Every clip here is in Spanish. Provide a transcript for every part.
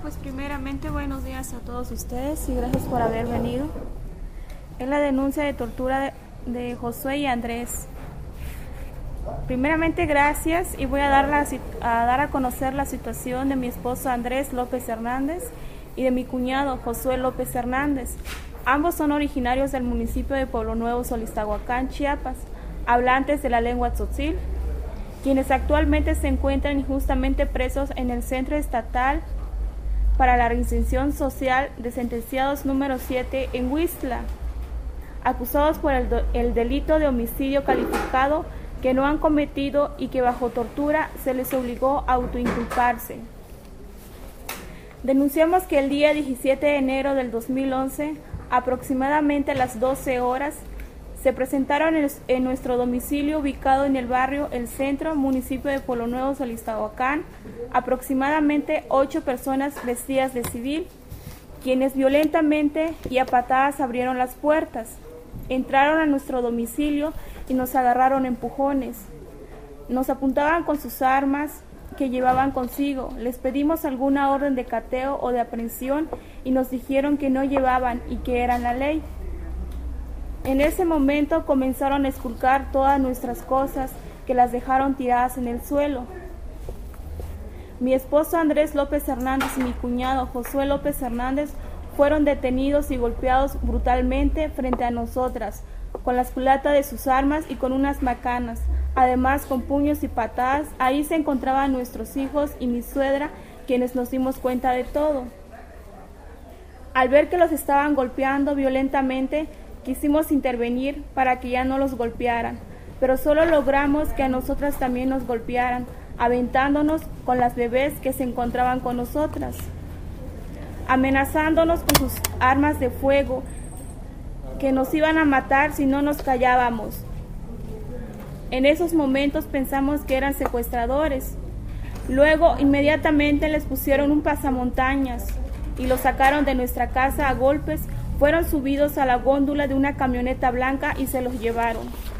Pues primeramente buenos días a todos ustedes y gracias por haber venido. Es la denuncia de tortura de Josué y Andrés. Primeramente gracias y voy a dar a conocer la situación de mi esposo Andrés López Hernández y de mi cuñado Josué López Hernández. Ambos son originarios del municipio de Pueblo Nuevo, Solistahuacán, Chiapas, hablantes de la lengua tzotzil, quienes actualmente se encuentran injustamente presos en el Centro Estatal para la Reinserción Social de Sentenciados número 7 en Huixtla, acusados por el delito de homicidio calificado que no han cometido y que bajo tortura se les obligó a autoinculparse. Denunciamos que el día 17 de enero del 2011, aproximadamente a las 12 horas, se presentaron en nuestro domicilio ubicado en el barrio El Centro, municipio de Pueblo Nuevo, Solistahuacán, aproximadamente 8 personas vestidas de civil, quienes violentamente y a patadas abrieron las puertas, entraron a nuestro domicilio y nos agarraron a empujones. Nos apuntaban con sus armas que llevaban consigo. Les pedimos alguna orden de cateo o de aprehensión y nos dijeron que no llevaban y que eran la ley. En ese momento comenzaron a esculcar todas nuestras cosas, que las dejaron tiradas en el suelo. Mi esposo Andrés López Hernández y mi cuñado Josué López Hernández fueron detenidos y golpeados brutalmente frente a nosotras, con las culatas de sus armas y con unas macanas, además con puños y patadas. Ahí se encontraban nuestros hijos y mi suegra, quienes nos dimos cuenta de todo. Al ver que los estaban golpeando violentamente, quisimos intervenir para que ya no los golpearan, pero solo logramos que a nosotras también nos golpearan, aventándonos con las bebés que se encontraban con nosotras, amenazándonos con sus armas de fuego, que nos iban a matar si no nos callábamos. En esos momentos pensamos que eran secuestradores. Luego, inmediatamente les pusieron un pasamontañas y los sacaron de nuestra casa a golpes. Fueron subidos a la góndola de una camioneta blanca y se los llevaron.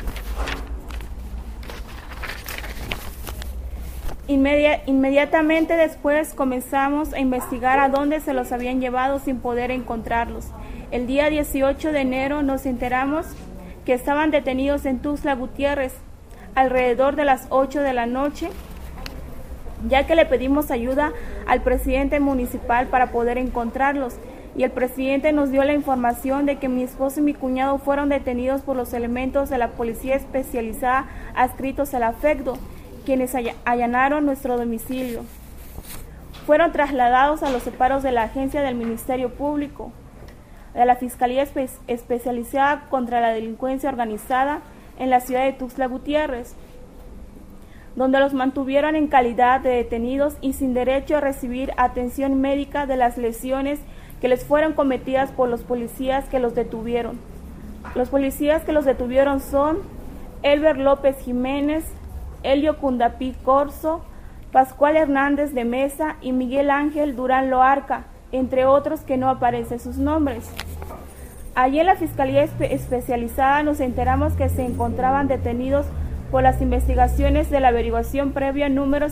Inmediatamente después comenzamos a investigar a dónde se los habían llevado sin poder encontrarlos. El día 18 de enero nos enteramos que estaban detenidos en Tuxtla Gutiérrez alrededor de las 8 de la noche, ya que le pedimos ayuda al presidente municipal para poder encontrarlos. Y el presidente nos dio la información de que mi esposo y mi cuñado fueron detenidos por los elementos de la policía especializada adscritos a la FECDO, quienes allanaron nuestro domicilio. Fueron trasladados a los separos de la agencia del Ministerio Público, de la Fiscalía Especializada contra la Delincuencia Organizada en la ciudad de Tuxtla Gutiérrez, donde los mantuvieron en calidad de detenidos y sin derecho a recibir atención médica de las lesiones que les fueron cometidas por los policías que los detuvieron. Los policías que los detuvieron son Elber López Jiménez, Elio Cundapí Corzo, Pascual Hernández de Mesa y Miguel Ángel Durán Loarca, entre otros que no aparecen sus nombres. Allí en la Fiscalía Especializada nos enteramos que se encontraban detenidos por las investigaciones de la averiguación previa número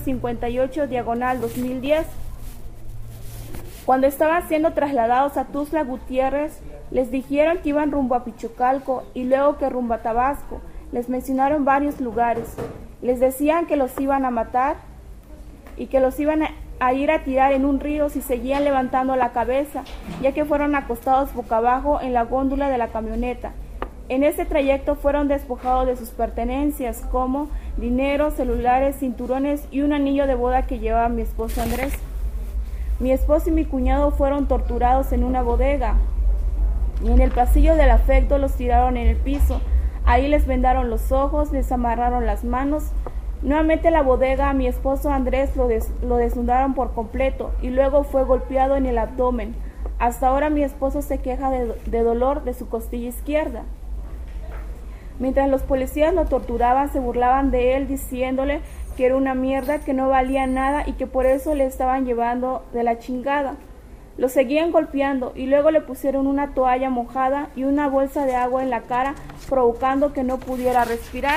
58/2010. Cuando estaban siendo trasladados a Tuxtla Gutiérrez, les dijeron que iban rumbo a Pichucalco y luego que rumbo a Tabasco. Les mencionaron varios lugares. Les decían que los iban a matar y que los iban a ir a tirar en un río si seguían levantando la cabeza, ya que fueron acostados boca abajo en la góndola de la camioneta. En ese trayecto fueron despojados de sus pertenencias, como dinero, celulares, cinturones y un anillo de boda que llevaba mi esposo Andrés. Mi esposo y mi cuñado fueron torturados en una bodega y en el pasillo del afecto los tiraron en el piso. Ahí les vendaron los ojos, les amarraron las manos. Nuevamente en la bodega a mi esposo Andrés lo desnudaron por completo y luego fue golpeado en el abdomen. Hasta ahora mi esposo se queja de dolor de su costilla izquierda. Mientras los policías lo torturaban, se burlaban de él diciéndole que era una mierda, que no valía nada y que por eso le estaban llevando de la chingada. Lo seguían golpeando y luego le pusieron una toalla mojada y una bolsa de agua en la cara, provocando que no pudiera respirar.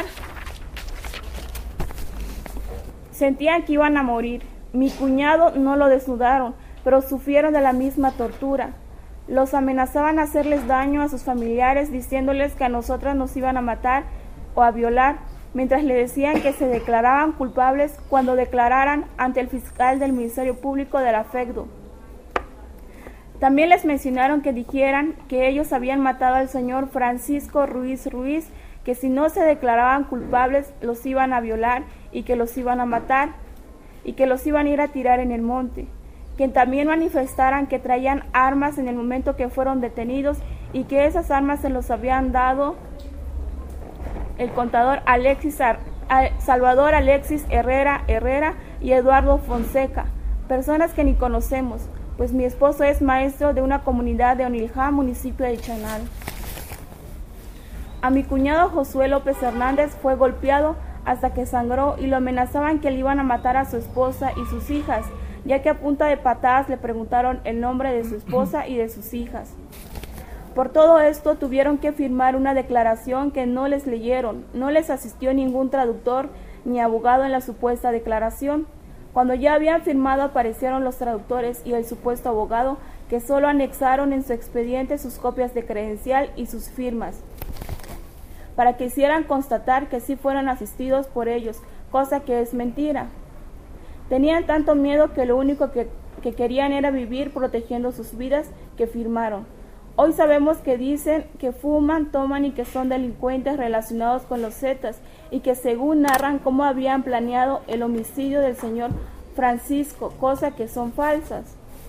Sentían que iban a morir. Mi cuñado no lo desnudaron, pero sufrieron de la misma tortura. Los amenazaban hacerles daño a sus familiares, diciéndoles que a nosotras nos iban a matar o a violar, mientras le decían que se declaraban culpables cuando declararan ante el fiscal del Ministerio Público de la FECDO. También les mencionaron que dijeran que ellos habían matado al señor Francisco Ruiz Ruiz, que si no se declaraban culpables los iban a violar y que los iban a matar y que los iban a ir a tirar en el monte. Que también manifestaran que traían armas en el momento que fueron detenidos y que esas armas se los habían dado el contador Salvador Alexis Herrera y Eduardo Fonseca, personas que ni conocemos, pues mi esposo es maestro de una comunidad de Oniljá, municipio de Chanal. A mi cuñado Josué López Hernández fue golpeado hasta que sangró y lo amenazaban que le iban a matar a su esposa y sus hijas, ya que a punta de patadas le preguntaron el nombre de su esposa y de sus hijas. Por todo esto tuvieron que firmar una declaración que no les leyeron, no les asistió ningún traductor ni abogado en la supuesta declaración. Cuando ya habían firmado aparecieron los traductores y el supuesto abogado, que solo anexaron en su expediente sus copias de credencial y sus firmas, para que hicieran constatar que sí fueron asistidos por ellos, cosa que es mentira. Tenían tanto miedo que lo único que querían era vivir protegiendo sus vidas, que firmaron. Hoy sabemos que dicen que fuman, toman y que son delincuentes relacionados con los Zetas y que según narran cómo habían planeado el homicidio del señor Francisco, cosa que son falsas.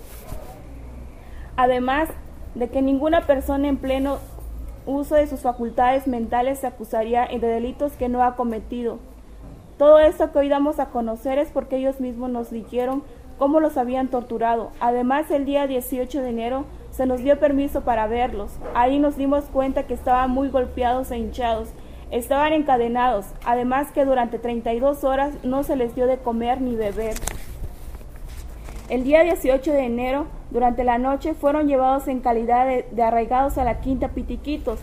Además de que ninguna persona en pleno uso de sus facultades mentales se acusaría de delitos que no ha cometido. Todo esto que hoy damos a conocer es porque ellos mismos nos dijeron cómo los habían torturado. Además, el día 18 de enero se nos dio permiso para verlos. Ahí nos dimos cuenta que estaban muy golpeados e hinchados. Estaban encadenados. Además que durante 32 horas no se les dio de comer ni beber. El día 18 de enero, durante la noche, fueron llevados en calidad de arraigados a la Quinta Pitiquitos.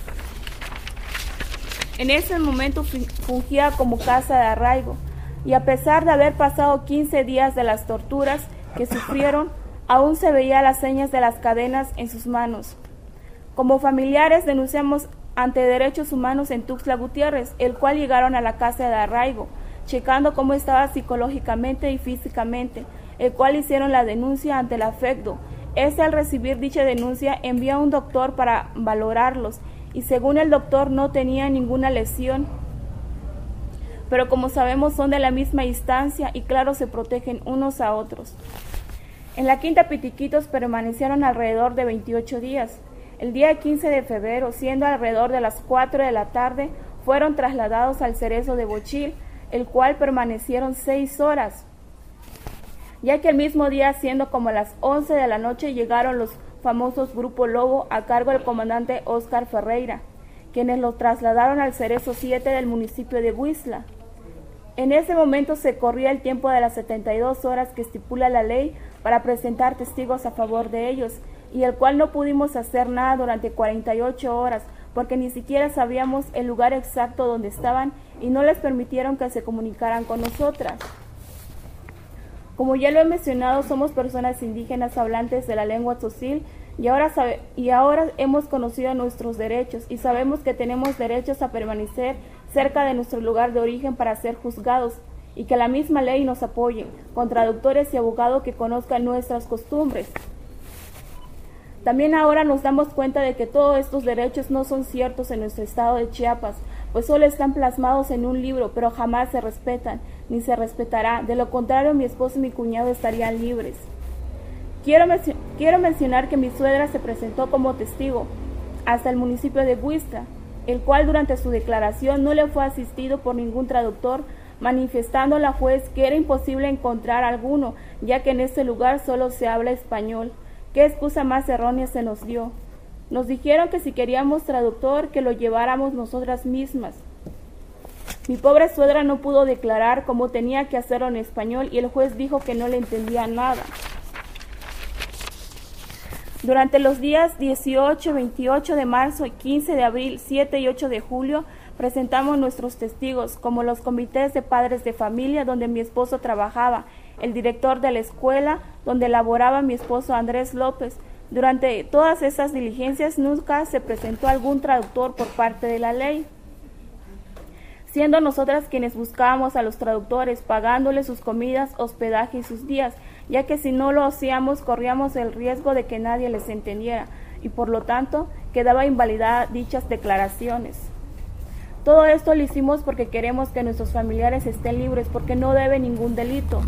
En ese momento fungía como casa de arraigo. Y a pesar de haber pasado 15 días de las torturas que sufrieron, aún se veía las señas de las cadenas en sus manos. Como familiares denunciamos ante Derechos Humanos en Tuxtla Gutiérrez, el cual llegaron a la casa de arraigo, checando cómo estaba psicológicamente y físicamente, el cual hicieron la denuncia ante la FECDO. Al recibir dicha denuncia envió a un doctor para valorarlos y según el doctor no tenía ninguna lesión, pero como sabemos son de la misma instancia y claro se protegen unos a otros. En la Quinta Pitiquitos permanecieron alrededor de 28 días. El día 15 de febrero, siendo alrededor de las 4 de la tarde, fueron trasladados al Cerezo de Bochil, el cual permanecieron 6 horas, ya que el mismo día, siendo como las 11 de la noche, llegaron los famosos Grupo Lobo a cargo del comandante Óscar Ferreira, quienes los trasladaron al Cerezo 7 del municipio de Huixtla. En ese momento se corría el tiempo de las 72 horas que estipula la ley para presentar testigos a favor de ellos, y el cual no pudimos hacer nada durante 48 horas, porque ni siquiera sabíamos el lugar exacto donde estaban y no les permitieron que se comunicaran con nosotras. Como ya lo he mencionado, somos personas indígenas hablantes de la lengua tzotzil y ahora hemos conocido nuestros derechos y sabemos que tenemos derechos a permanecer cerca de nuestro lugar de origen para ser juzgados y que la misma ley nos apoye, con traductores y abogados que conozcan nuestras costumbres. También ahora nos damos cuenta de que todos estos derechos no son ciertos en nuestro estado de Chiapas, pues solo están plasmados en un libro, pero jamás se respetan, ni se respetará. De lo contrario, mi esposo y mi cuñado estarían libres. Quiero mencionar que mi suegra se presentó como testigo hasta el municipio de Huixtla, el cual durante su declaración no le fue asistido por ningún traductor, manifestando a la juez que era imposible encontrar alguno, ya que en este lugar solo se habla español. ¿Qué excusa más errónea se nos dio? Nos dijeron que si queríamos traductor, que lo lleváramos nosotras mismas. Mi pobre suegra no pudo declarar como tenía que hacerlo en español y el juez dijo que no le entendía nada. Durante los días 18, 28 de marzo, 15 de abril, 7 y 8 de julio, presentamos nuestros testigos, como los comités de padres de familia donde mi esposo trabajaba, el director de la escuela donde laboraba mi esposo Andrés López. Durante todas estas diligencias nunca se presentó algún traductor por parte de la ley, siendo nosotras quienes buscábamos a los traductores, pagándoles sus comidas, hospedaje y sus días, ya que si no lo hacíamos corríamos el riesgo de que nadie les entendiera y por lo tanto quedaba invalidada dichas declaraciones. Todo esto lo hicimos porque queremos que nuestros familiares estén libres, porque no deben ningún delito.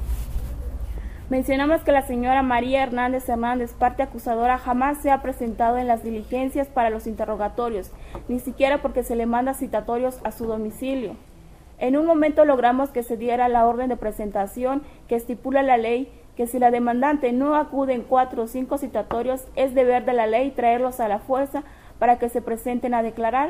Mencionamos que la señora María Hernández, parte acusadora, jamás se ha presentado en las diligencias para los interrogatorios, ni siquiera porque se le manda citatorios a su domicilio. En un momento logramos que se diera la orden de presentación que estipula la ley, que si la demandante no acude en 4 o 5 citatorios, es deber de la ley traerlos a la fuerza para que se presenten a declarar.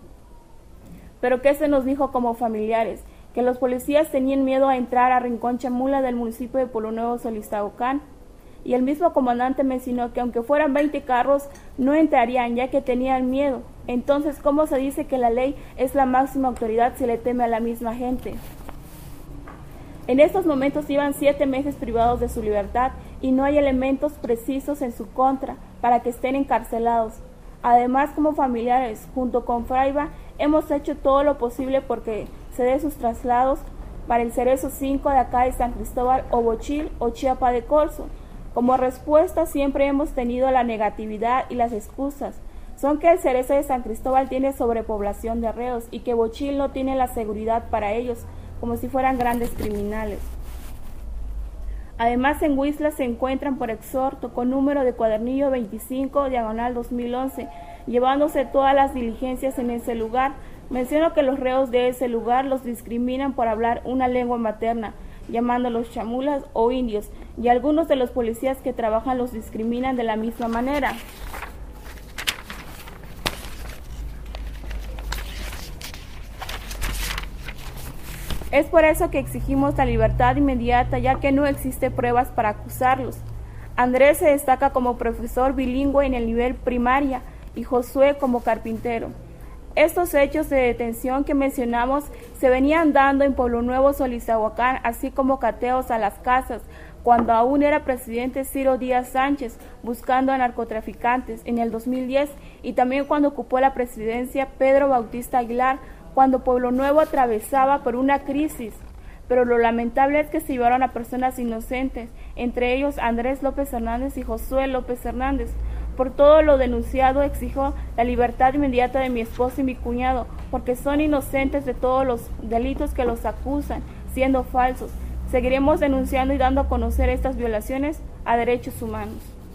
Pero ¿qué se nos dijo como familiares? Que los policías tenían miedo a entrar a Rincón Chamula del municipio de Pueblo Nuevo, Solistahuacán, y el mismo comandante mencionó que aunque fueran 20 carros, no entrarían ya que tenían miedo. Entonces, ¿cómo se dice que la ley es la máxima autoridad si le teme a la misma gente? En estos momentos llevan 7 meses privados de su libertad y no hay elementos precisos en su contra para que estén encarcelados. Además, como familiares, junto con Fraiba, hemos hecho todo lo posible porque se dé sus traslados para el Cerezo 5 de acá de San Cristóbal o Bochil o Chiapa de Corzo. Como respuesta siempre hemos tenido la negatividad y las excusas. Son que el Cerezo de San Cristóbal tiene sobrepoblación de reos y que Bochil no tiene la seguridad para ellos, como si fueran grandes criminales. Además, en Huixla se encuentran por exhorto con número de cuadernillo 25/2011, llevándose todas las diligencias en ese lugar. Menciono que los reos de ese lugar los discriminan por hablar una lengua materna, llamándolos chamulas o indios, y algunos de los policías que trabajan los discriminan de la misma manera. Es por eso que exigimos la libertad inmediata, ya que no existe pruebas para acusarlos. Andrés se destaca como profesor bilingüe en el nivel primaria y Josué como carpintero. Estos hechos de detención que mencionamos se venían dando en Pueblo Nuevo, Solistahuacán, así como cateos a las casas, cuando aún era presidente Ciro Díaz Sánchez, buscando a narcotraficantes en el 2010, y también cuando ocupó la presidencia Pedro Bautista Aguilar, cuando Pueblo Nuevo atravesaba por una crisis. Pero lo lamentable es que se llevaron a personas inocentes, entre ellos Andrés López Hernández y Josué López Hernández. Por todo lo denunciado exijo la libertad inmediata de mi esposo y mi cuñado, porque son inocentes de todos los delitos que los acusan, siendo falsos. Seguiremos denunciando y dando a conocer estas violaciones a derechos humanos.